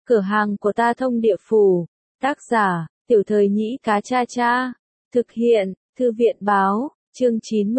Cửa hàng của ta thông địa phủ. Tác giả, Tiểu Thời Nhĩ Cá Cha Cha. Thực hiện, Thư viện báo, chương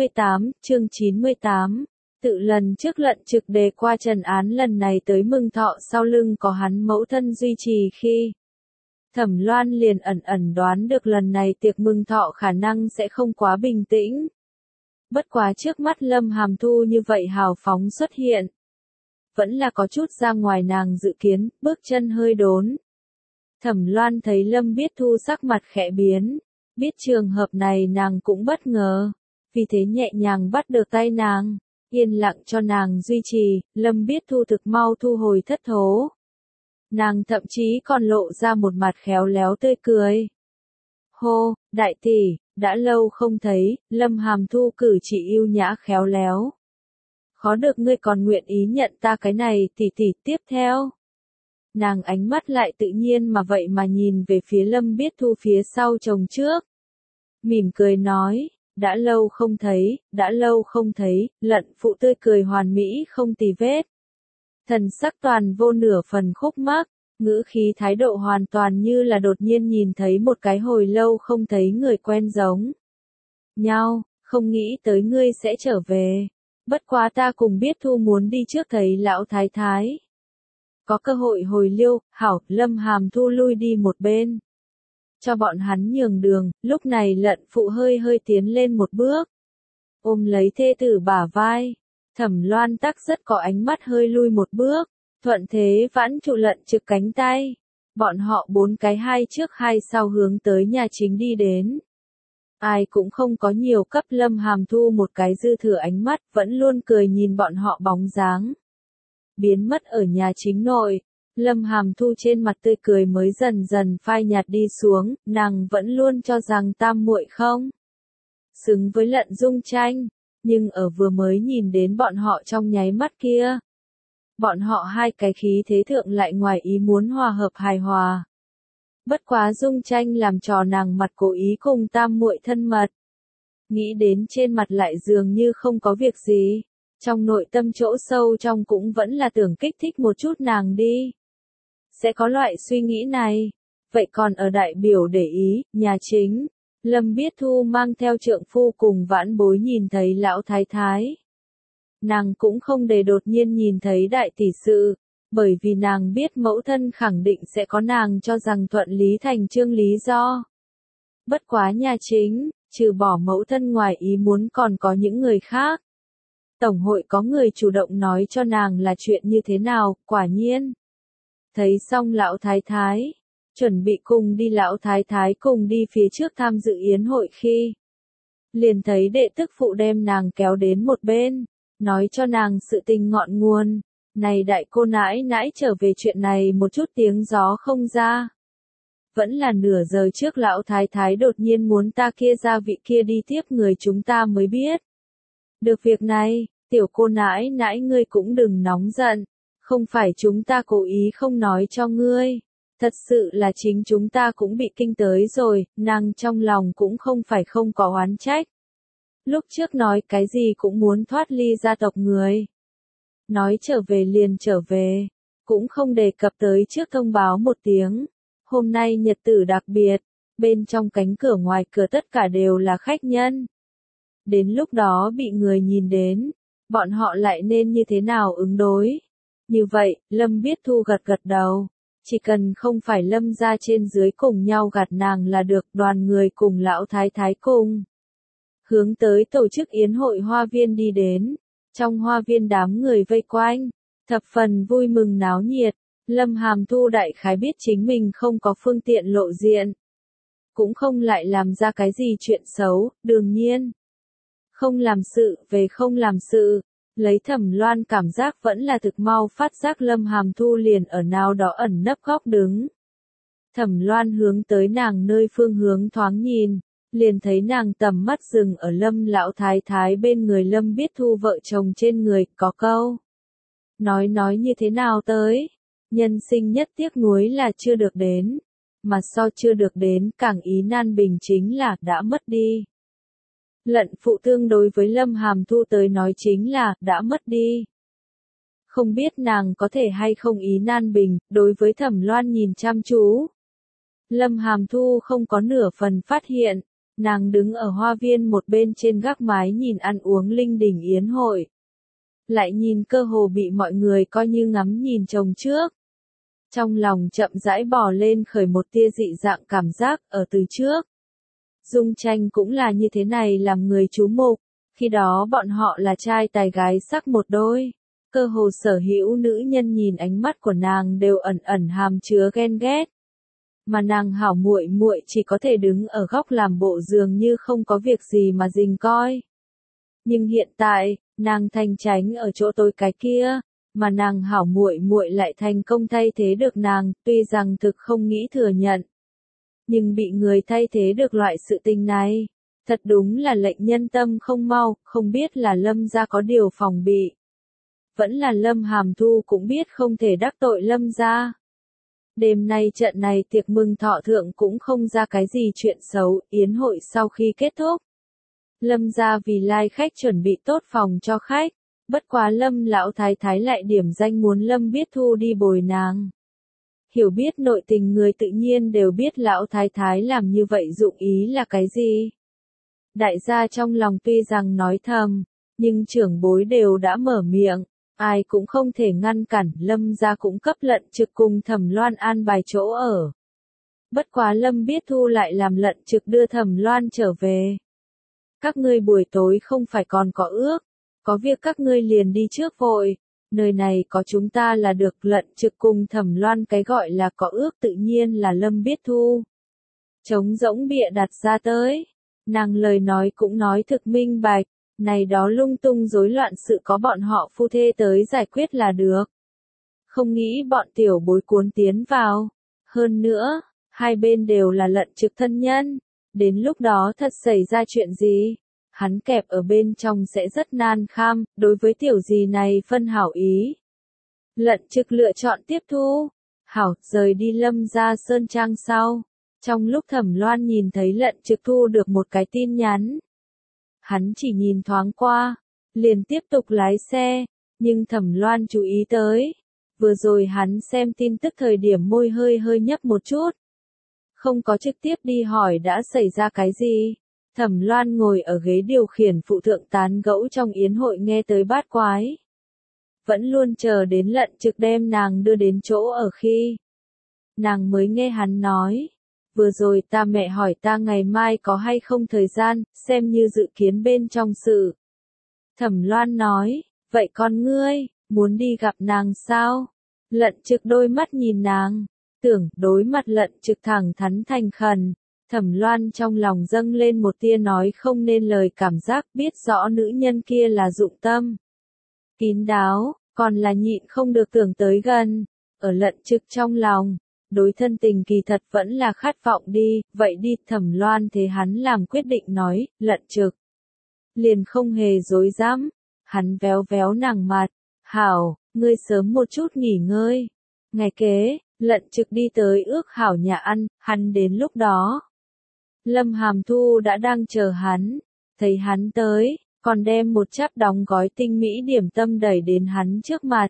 98. Tự lần trước lận trực đề qua trần án lần này tới Mừng Thọ sau lưng có hắn mẫu thân duy trì khi. Thẩm Loan liền ẩn ẩn đoán được lần này tiệc mừng thọ khả năng sẽ không quá bình tĩnh. Bất quá trước mắt Lâm Hàm Thu như vậy hào phóng xuất hiện. Vẫn là có chút ra ngoài nàng dự kiến, bước chân hơi đốn. Thẩm Loan thấy Lâm Biết Thu sắc mặt khẽ biến, biết trường hợp này nàng cũng bất ngờ, vì thế nhẹ nhàng bắt được tay nàng, yên lặng cho nàng duy trì. Lâm Biết Thu thực mau thu hồi thất thố. Nàng thậm chí còn lộ ra một mặt khéo léo tươi cười. Hô, đại tỷ, đã lâu không thấy. Lâm Hàm Thu cử chỉ yêu nhã khéo léo. Khó được ngươi còn nguyện ý nhận ta cái này tỷ tỷ. Tiếp theo, nàng ánh mắt lại tự nhiên mà vậy mà nhìn về phía Lâm Biết Thu phía sau chồng trước. Mỉm cười nói, đã lâu không thấy, lận phụ tươi cười hoàn mỹ không tì vết. Thần sắc toàn vô nửa phần khúc mắc, ngữ khí thái độ hoàn toàn như là đột nhiên nhìn thấy một cái hồi lâu không thấy người quen giống nhau, không nghĩ tới ngươi sẽ trở về. Bất quá ta cùng Biết Thu muốn đi trước thấy lão thái thái. Có cơ hội hồi lưu, hảo. Lâm Hàm Thu lui đi một bên, cho bọn hắn nhường đường. Lúc này lận phụ hơi tiến lên một bước, ôm lấy thê tử bả vai. Thẩm Loan tắc rất có ánh mắt hơi lui một bước, thuận thế vãn trụ lận trực cánh tay. Bọn họ bốn cái hai trước hai sau hướng tới nhà chính đi đến. Ai cũng không có nhiều cấp Lâm Hàm Thu một cái dư thừa ánh mắt, vẫn luôn cười nhìn bọn họ bóng dáng biến mất ở nhà chính nội. Lâm Hàm Thu trên mặt tươi cười mới dần dần phai nhạt đi xuống, nàng vẫn luôn cho rằng tam muội không xứng với Lận Dung Tranh, nhưng ở vừa mới nhìn đến bọn họ trong nháy mắt kia, bọn họ hai cái khí thế thượng lại ngoài ý muốn hòa hợp hài hòa. Bất quá Dung Tranh làm trò nàng mặt cố ý cùng tam muội thân mật. Nghĩ đến trên mặt lại dường như không có việc gì, trong nội tâm chỗ sâu trong cũng vẫn là tưởng kích thích một chút nàng đi. Sẽ có loại suy nghĩ này. Vậy còn ở đại biểu để ý, nhà chính, Lâm Biết Thu mang theo trượng phu cùng vãn bối nhìn thấy lão thái thái. Nàng cũng không để đột nhiên nhìn thấy đại tỷ sự, bởi vì nàng biết mẫu thân khẳng định sẽ có nàng cho rằng thuận lý thành chương lý do. Bất quá nhà chính, trừ bỏ mẫu thân ngoài ý muốn còn có những người khác. Tổng hội có người chủ động nói cho nàng là chuyện như thế nào. Quả nhiên, thấy xong lão thái thái, chuẩn bị cùng đi lão thái thái cùng đi phía trước tham dự yến hội khi, liền thấy đệ tức phụ đem nàng kéo đến một bên, nói cho nàng sự tình ngọn nguồn. Này đại cô nãi nãi trở về chuyện này một chút tiếng gió không ra. Vẫn là nửa giờ trước lão thái thái đột nhiên muốn ta kia ra vị kia đi tiếp người chúng ta mới biết được việc này. Tiểu cô nãi nãi ngươi cũng đừng nóng giận, không phải chúng ta cố ý không nói cho ngươi, thật sự là chính chúng ta cũng bị kinh tới rồi. Nàng trong lòng cũng không phải không có oán trách. Lúc trước nói cái gì cũng muốn thoát ly gia tộc người, nói trở về liền trở về, cũng không đề cập tới trước thông báo một tiếng. Hôm nay nhật tử đặc biệt, bên trong cánh cửa ngoài cửa tất cả đều là khách nhân. Đến lúc đó bị người nhìn đến, bọn họ lại nên như thế nào ứng đối? Như vậy, Lâm Biết Thu gật đầu, chỉ cần không phải Lâm gia trên dưới cùng nhau gạt nàng là được. Đoàn người cùng lão thái thái cùng hướng tới tổ chức yến hội hoa viên đi đến. Trong hoa viên đám người vây quanh, thập phần vui mừng náo nhiệt. Lâm Hàm Thu đại khái biết chính mình không có phương tiện lộ diện, cũng không lại làm ra cái gì chuyện xấu, đương nhiên không làm sự về không làm sự. Lấy Thẩm Loan cảm giác vẫn là thực mau phát giác Lâm Hàm Thu liền ở nào đó ẩn nấp góc đứng. Thẩm Loan hướng tới nàng nơi phương hướng thoáng nhìn, liền thấy nàng tầm mắt dừng ở Lâm lão thái thái bên người Lâm Biết Thu vợ chồng trên người. Có câu nói như thế nào tới, nhân sinh nhất tiếc nuối là chưa được đến, mà so chưa được đến càng ý nan bình chính là đã mất đi. Lận phụ tương đối với Lâm Hàm Thu tới nói chính là đã mất đi. không biết nàng có thể hay không ý nan bình, đối với Thẩm Loan nhìn chăm chú. Lâm Hàm Thu không có nửa phần phát hiện, nàng đứng ở hoa viên một bên trên gác mái nhìn ăn uống linh đình yến hội. Lại nhìn cơ hồ bị mọi người coi như ngắm nhìn chồng trước. Trong lòng chậm rãi bò lên khởi một tia dị dạng cảm giác ở từ trước. Dung Tranh cũng là như thế này làm người chú mục, khi đó bọn họ là trai tài gái sắc một đôi. Cơ hồ sở hữu nữ nhân nhìn ánh mắt của nàng đều ẩn ẩn hàm chứa ghen ghét. Mà nàng hảo muội muội chỉ có thể đứng ở góc làm bộ dường như không có việc gì mà rình coi. Nhưng hiện tại, nàng thành tránh ở chỗ tối cái kia, mà nàng hảo muội muội lại thành công thay thế được nàng, tuy rằng thực không nghĩ thừa nhận. Nhưng bị người thay thế được loại sự tình này, thật đúng là lệnh nhân tâm không mau, không biết là Lâm gia có điều phòng bị. Vẫn là Lâm Hàm Thu cũng biết không thể đắc tội Lâm gia. Đêm nay trận này tiệc mừng thọ thượng cũng không ra cái gì chuyện xấu, yến hội sau khi kết thúc. Lâm gia vì lai khách chuẩn bị tốt phòng cho khách, bất quá Lâm lão thái thái lại điểm danh muốn Lâm Biết Thu đi bồi nàng. Hiểu biết nội tình người tự nhiên đều biết lão thái thái làm như vậy dụng ý là cái gì. Đại gia trong lòng tuy rằng nói thầm, nhưng trưởng bối đều đã mở miệng, ai cũng không thể ngăn cản, Lâm gia cũng cấp Lận Trực cùng Thẩm Loan an bài chỗ ở. Bất quá Lâm Biết Thu lại làm Lận Trực đưa Thẩm Loan trở về. Các ngươi buổi tối không phải còn có ước, có việc các ngươi liền đi trước vội, nơi này có chúng ta là được. Lận Trực cùng Thẩm Loan cái gọi là có ước tự nhiên là Lâm Biết Thu. Trống rỗng bịa đặt ra tới, nàng lời nói cũng nói thực minh bạch, này đó lung tung rối loạn sự có bọn họ phu thê tới giải quyết là được. Không nghĩ bọn tiểu bối cuốn tiến vào, hơn nữa, hai bên đều là Lận Trực thân nhân. Đến lúc đó thật xảy ra chuyện gì, hắn kẹp ở bên trong sẽ rất nan kham, đối với tiểu gì này phân hảo ý. Lận Trực lựa chọn tiếp thu, hảo, rời đi Lâm gia sơn trang sau. Trong lúc Thẩm Loan nhìn thấy Lận Trực thu được một cái tin nhắn. Hắn chỉ nhìn thoáng qua, liền tiếp tục lái xe, nhưng Thẩm Loan chú ý tới. Vừa rồi hắn xem tin tức thời điểm môi hơi hơi nhấp một chút. Không có trực tiếp đi hỏi đã xảy ra cái gì. Thẩm Loan ngồi ở ghế điều khiển phụ thượng tán gẫu trong yến hội nghe tới bát quái. Vẫn luôn chờ đến Lận Trực đem nàng đưa đến chỗ ở khi. Nàng mới nghe hắn nói. Vừa rồi ta mẹ hỏi ta ngày mai có hay không thời gian, xem như dự kiến bên trong sự. Thẩm Loan nói, vậy con ngươi, muốn đi gặp nàng sao? Lận Trực đôi mắt nhìn nàng. Tưởng đối mặt Lận Trực thẳng thắn thành khẩn, Thẩm Loan trong lòng dâng lên một tia nói không nên lời cảm giác, biết rõ nữ nhân kia là dụng tâm. Kín đáo, còn là nhịn không được tưởng tới gần, ở Lận Trực trong lòng, đối thân tình kỳ thật vẫn là khát vọng đi, vậy đi. Thẩm Loan thế hắn làm quyết định nói, Lận Trực. Liền không hề dối dám, hắn véo véo nàng mặt, hảo, ngươi sớm một chút nghỉ ngơi. Ngày kế, Lận Trực đi tới ước hảo nhà ăn, hắn đến lúc đó. Lâm Hàm Thu đã đang chờ hắn, thấy hắn tới, còn đem một cháp đóng gói tinh mỹ điểm tâm đẩy đến hắn trước mặt.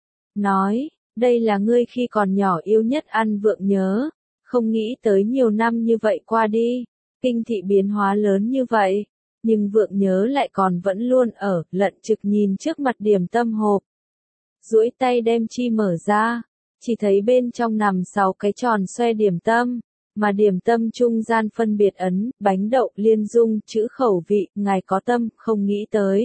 Nói, đây là ngươi khi còn nhỏ yêu nhất ăn vượng nhớ, không nghĩ tới nhiều năm như vậy qua đi, kinh thị biến hóa lớn như vậy, nhưng vượng nhớ lại còn vẫn luôn ở. Lận Trực nhìn trước mặt điểm tâm hộp, duỗi tay đem chi mở ra. Chỉ thấy bên trong nằm 6 cái tròn xoe điểm tâm, mà điểm tâm trung gian phân biệt ấn, bánh đậu, liên dung, chữ khẩu vị, ngài có tâm, không nghĩ tới.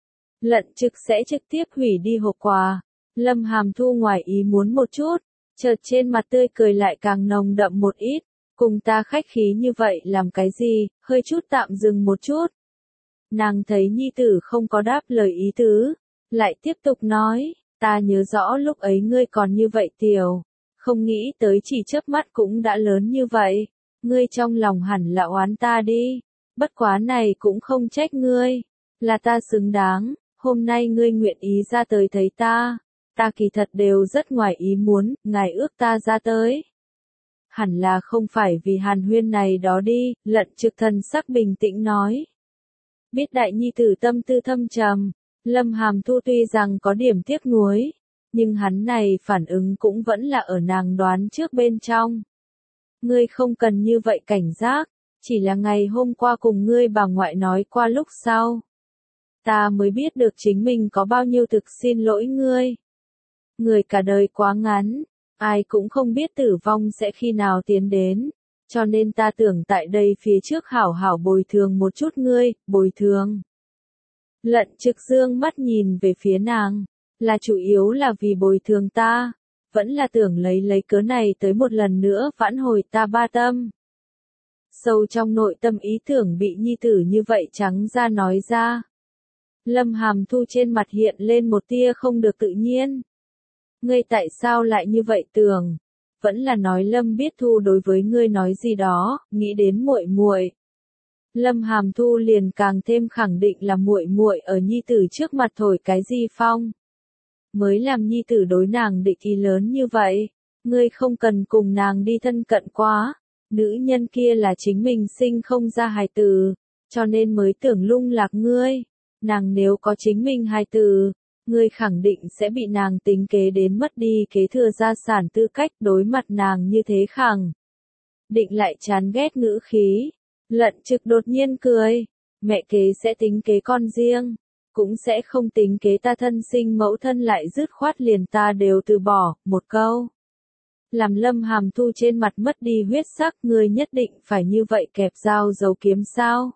Lận Trực sẽ trực tiếp hủy đi hộp quà. Lâm Hàm Thu ngoài ý muốn một chút, chợt trên mặt tươi cười lại càng nồng đậm một ít, cùng ta khách khí như vậy làm cái gì, hơi chút tạm dừng một chút. Nàng thấy nhi tử không có đáp lời ý tứ, lại tiếp tục nói. Ta nhớ rõ lúc ấy ngươi còn như vậy tiểu, không nghĩ tới chỉ chớp mắt cũng đã lớn như vậy, ngươi trong lòng hẳn là oán ta đi, bất quá này cũng không trách ngươi, là ta xứng đáng, hôm nay ngươi nguyện ý ra tới thấy ta kỳ thật đều rất ngoài ý muốn, ngài ước ta ra tới. Hẳn là không phải vì hàn huyên này đó đi, Lận Trực thần sắc bình tĩnh nói. Biết đại nhi tử tâm tư thâm trầm. Lâm Hàm Thu tuy rằng có điểm tiếc nuối, nhưng hắn này phản ứng cũng vẫn là ở nàng đoán trước bên trong. Ngươi không cần như vậy cảnh giác, chỉ là ngày hôm qua cùng ngươi bà ngoại nói qua lúc sau. Ta mới biết được chính mình có bao nhiêu thực xin lỗi ngươi. Người cả đời quá ngắn, ai cũng không biết tử vong sẽ khi nào tiến đến, cho nên ta tưởng tại đây phía trước hảo hảo bồi thường một chút ngươi, bồi thường. Lận Trực dương mắt nhìn về phía nàng, là chủ yếu là vì bồi thường ta, vẫn là tưởng lấy cớ này tới một lần nữa vãn hồi ta ba tâm. Sâu trong nội tâm ý tưởng bị nhi tử như vậy trắng ra nói ra. Lâm Hàm Thu trên mặt hiện lên một tia không được tự nhiên. Ngươi tại sao lại như vậy tưởng? Vẫn là nói Lâm Biết Thu đối với ngươi nói gì đó, nghĩ đến muội muội. Lâm Hàm Thu liền càng thêm khẳng định là muội muội ở nhi tử trước mặt thổi cái gì phong. Mới làm nhi tử đối nàng địch ý lớn như vậy, ngươi không cần cùng nàng đi thân cận quá. Nữ nhân kia là chính mình sinh không ra hài tử, cho nên mới tưởng lung lạc ngươi. Nàng nếu có chính mình hài tử, ngươi khẳng định sẽ bị nàng tính kế đến mất đi kế thừa gia sản tư cách đối mặt nàng như thế khẳng. Định lại chán ghét ngữ khí. Lận Trực đột nhiên cười. Mẹ kế sẽ tính kế con riêng, cũng sẽ không tính kế ta thân sinh mẫu thân lại dứt khoát liền ta đều từ bỏ, một câu. Làm Lâm Hàm Thu trên mặt mất đi huyết sắc, ngươi nhất định phải như vậy kẹp dao giấu kiếm sao?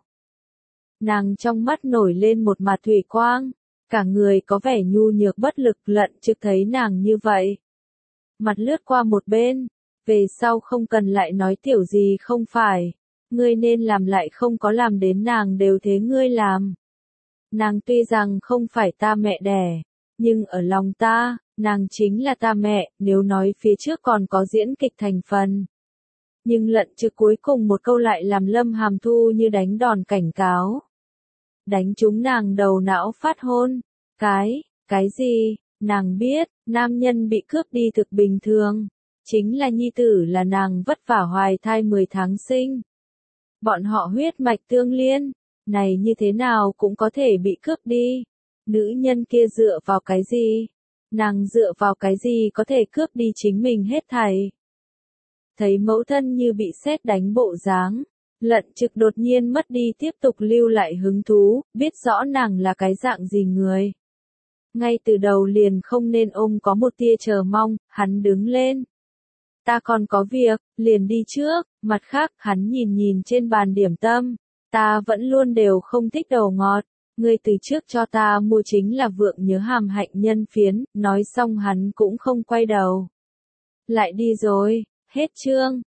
Nàng trong mắt nổi lên một mặt thủy quang, cả người có vẻ nhu nhược bất lực. Lận Trực thấy nàng như vậy, mặt lướt qua một bên, về sau không cần lại nói tiểu gì không phải, ngươi nên làm lại không có làm đến nàng đều thế ngươi làm. Nàng tuy rằng không phải ta mẹ đẻ, nhưng ở lòng ta, nàng chính là ta mẹ, nếu nói phía trước còn có diễn kịch thành phần. Nhưng Lận Trực cuối cùng một câu lại làm Lâm Hàm Thu như đánh đòn cảnh cáo. Đánh trúng nàng đầu não phát hôn. Cái gì? Nàng biết, nam nhân bị cướp đi thực bình thường. Chính là nhi tử là nàng vất vả hoài thai 10 tháng sinh. Bọn họ huyết mạch tương liên, này như thế nào cũng có thể bị cướp đi. Nữ nhân kia dựa vào cái gì? Nàng dựa vào cái gì có thể cướp đi chính mình hết thảy? Thấy mẫu thân như bị sét đánh bộ dáng, Lận Trực đột nhiên mất đi tiếp tục lưu lại hứng thú, biết rõ nàng là cái dạng gì người. Ngay từ đầu liền không nên ôm có một tia chờ mong, hắn đứng lên. Ta còn có việc, liền đi trước. Mặt khác, hắn nhìn trên bàn điểm tâm, ta vẫn luôn đều không thích đầu ngọt. Ngươi từ trước cho ta mua chính là vượng nhớ hàm hạnh nhân phiến. Nói xong hắn cũng không quay đầu. Lại đi rồi, hết chương.